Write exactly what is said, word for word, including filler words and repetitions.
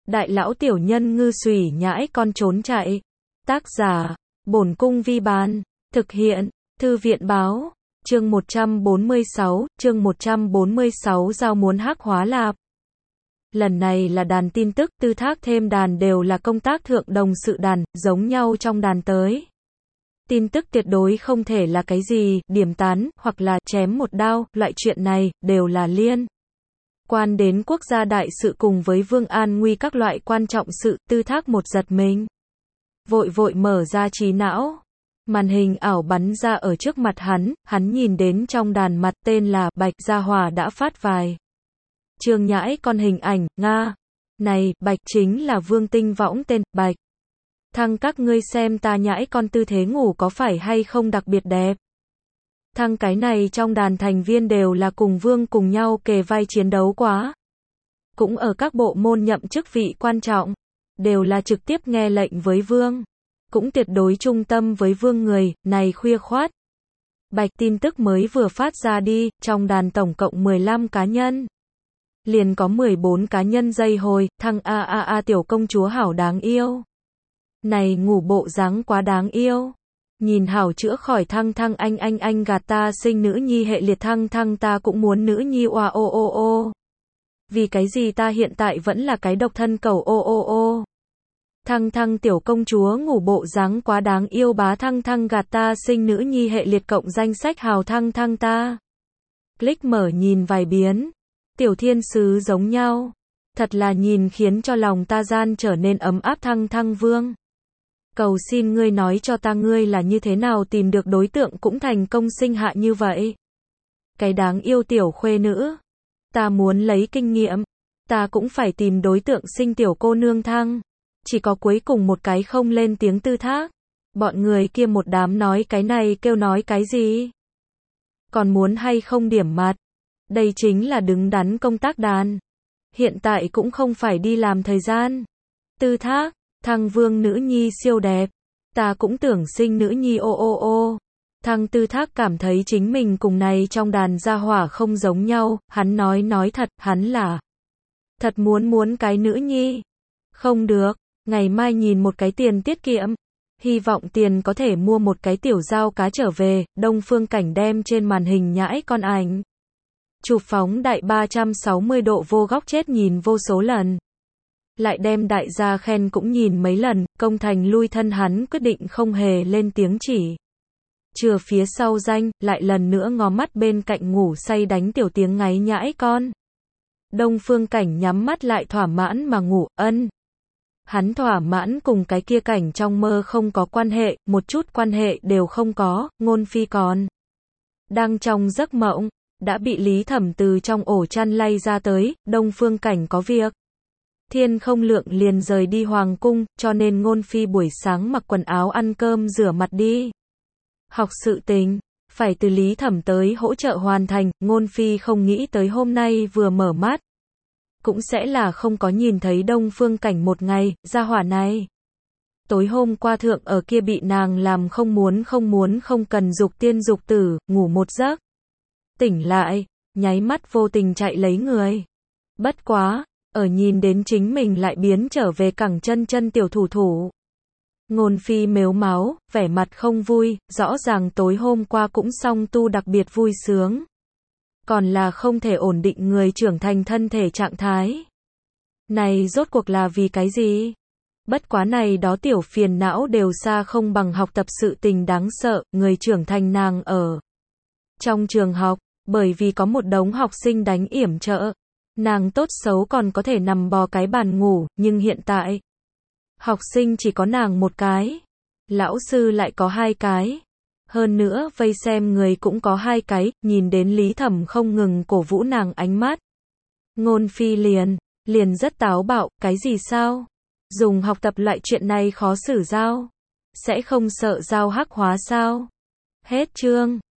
Đại lão tiểu nhân ngư xùy nhãi con trốn chạy. Tác giả, Bổn Cung Vi Bán. Thực hiện, Thư viện Báo. Chương một trăm bốn mươi sáu, chương một trăm bốn mươi sáu Giao muốn hắc hóa lạp. Lần này là đàn tin tức, tư thác thêm đàn đều là công tác thượng đồng sự đàn, giống nhau trong đàn tới. Tin tức tuyệt đối không thể là cái gì, điểm tán, hoặc là chém một đao, loại chuyện này, đều là liên quan đến quốc gia đại sự cùng với vương an nguy các loại quan trọng sự, tư thác một giật mình. Vội vội mở ra trí não. Màn hình ảo bắn ra ở trước mặt hắn, hắn nhìn đến trong đàn mặt tên là Bạch Gia Hỏa đã phát vài chương nhãi con hình ảnh, Nga. Này, Bạch chính là vương tinh võng tên, Bạch. Thăng các ngươi xem ta nhãi con tư thế ngủ có phải hay không đặc biệt đẹp. Thăng cái này trong đàn thành viên đều là cùng vương cùng nhau kề vai chiến đấu quá. Cũng ở các bộ môn nhậm chức vị quan trọng. Đều là trực tiếp nghe lệnh với vương. Cũng tuyệt đối trung tâm với vương người, này khuya khoát. Bạch tin tức mới vừa phát ra đi, trong đàn tổng cộng mười lăm cá nhân. Liền có mười bốn cá nhân dây hồi, thăng a a a tiểu công chúa hảo đáng yêu. Này ngủ bộ dáng quá đáng yêu. Nhìn hảo chữa khỏi thăng thăng anh anh anh gạt ta sinh nữ nhi hệ liệt thăng thăng ta cũng muốn nữ nhi oa ô ô ô. Vì cái gì ta hiện tại vẫn là cái độc thân cầu ô ô ô. Thăng thăng tiểu công chúa ngủ bộ dáng quá đáng yêu bá thăng thăng gạt ta sinh nữ nhi hệ liệt cộng danh sách hào thăng thăng ta. Click mở nhìn vài biến. Tiểu thiên sứ giống nhau. Thật là nhìn khiến cho lòng ta gian trở nên ấm áp thăng thăng vương. Cầu xin ngươi nói cho ta ngươi là như thế nào tìm được đối tượng cũng thành công sinh hạ như vậy. Cái đáng yêu tiểu khuê nữ. Ta muốn lấy kinh nghiệm. Ta cũng phải tìm đối tượng sinh tiểu cô nương thăng. Chỉ có cuối cùng một cái không lên tiếng tư thác. Bọn người kia một đám nói cái này kêu nói cái gì. Còn muốn hay không điểm mặt. Đây chính là đứng đắn công tác đàn. Hiện tại cũng không phải đi làm thời gian. Tư thác, thăng vương nữ nhi siêu đẹp. Ta cũng tưởng sinh nữ nhi ô ô ô. Thăng tư thác cảm thấy chính mình cùng này trong đàn gia hỏa không giống nhau. Hắn nói nói thật, hắn là thật muốn muốn cái nữ nhi. Không được, ngày mai nhìn một cái tiền tiết kiệm. Hy vọng tiền có thể mua một cái tiểu dao cá trở về. Đông Phương Cảnh đem trên màn hình nhãi con ảnh. Chụp phóng đại ba trăm sáu mươi độ vô góc chết nhìn vô số lần. Lại đem đại gia khen cũng nhìn mấy lần, công thành lui thân hắn quyết định không hề lên tiếng chỉ. Chừa phía sau danh, lại lần nữa ngó mắt bên cạnh ngủ say đánh tiểu tiếng ngáy nhãi con. Đông Phương Cảnh nhắm mắt lại thỏa mãn mà ngủ, ân. Hắn thỏa mãn cùng cái kia cảnh trong mơ không có quan hệ, một chút quan hệ đều không có, ngôn phi còn đang trong giấc mộng. Đã bị Lý Thẩm từ trong ổ chăn lay ra tới, Đông Phương Cảnh có việc. Thiên không lượng liền rời đi hoàng cung, cho nên ngôn phi buổi sáng mặc quần áo ăn cơm rửa mặt đi. Học sự tình, phải từ Lý Thẩm tới hỗ trợ hoàn thành, ngôn phi không nghĩ tới hôm nay vừa mở mắt. Cũng sẽ là không có nhìn thấy Đông Phương Cảnh một ngày, gia hỏa này. Tối hôm qua thượng ở kia bị nàng làm không muốn không muốn không cần dục tiên dục tử, ngủ một giấc. Tỉnh lại, nháy mắt vô tình chạy lấy người. Bất quá, ở nhìn đến chính mình lại biến trở về cẳng chân chân tiểu thủ thủ. Ngôn phi mếu máu, vẻ mặt không vui, rõ ràng tối hôm qua cũng song tu đặc biệt vui sướng. Còn là không thể ổn định người trưởng thành thân thể trạng thái. Này rốt cuộc là vì cái gì? Bất quá này đó tiểu phiền não đều xa không bằng học tập sự tình đáng sợ, người trưởng thành nàng ở trong trường học. Bởi vì có một đống học sinh đánh yểm trợ. Nàng tốt xấu còn có thể nằm bò cái bàn ngủ, nhưng hiện tại học sinh chỉ có nàng một cái. Lão sư lại có hai cái. Hơn nữa vây xem người cũng có hai cái, nhìn đến Lý Thẩm không ngừng cổ vũ nàng ánh mắt. Ngôn phi liền, liền rất táo bạo, cái gì sao? Dùng học tập loại chuyện này khó xử sao? Sẽ không sợ giao hắc hóa sao? Hết chương.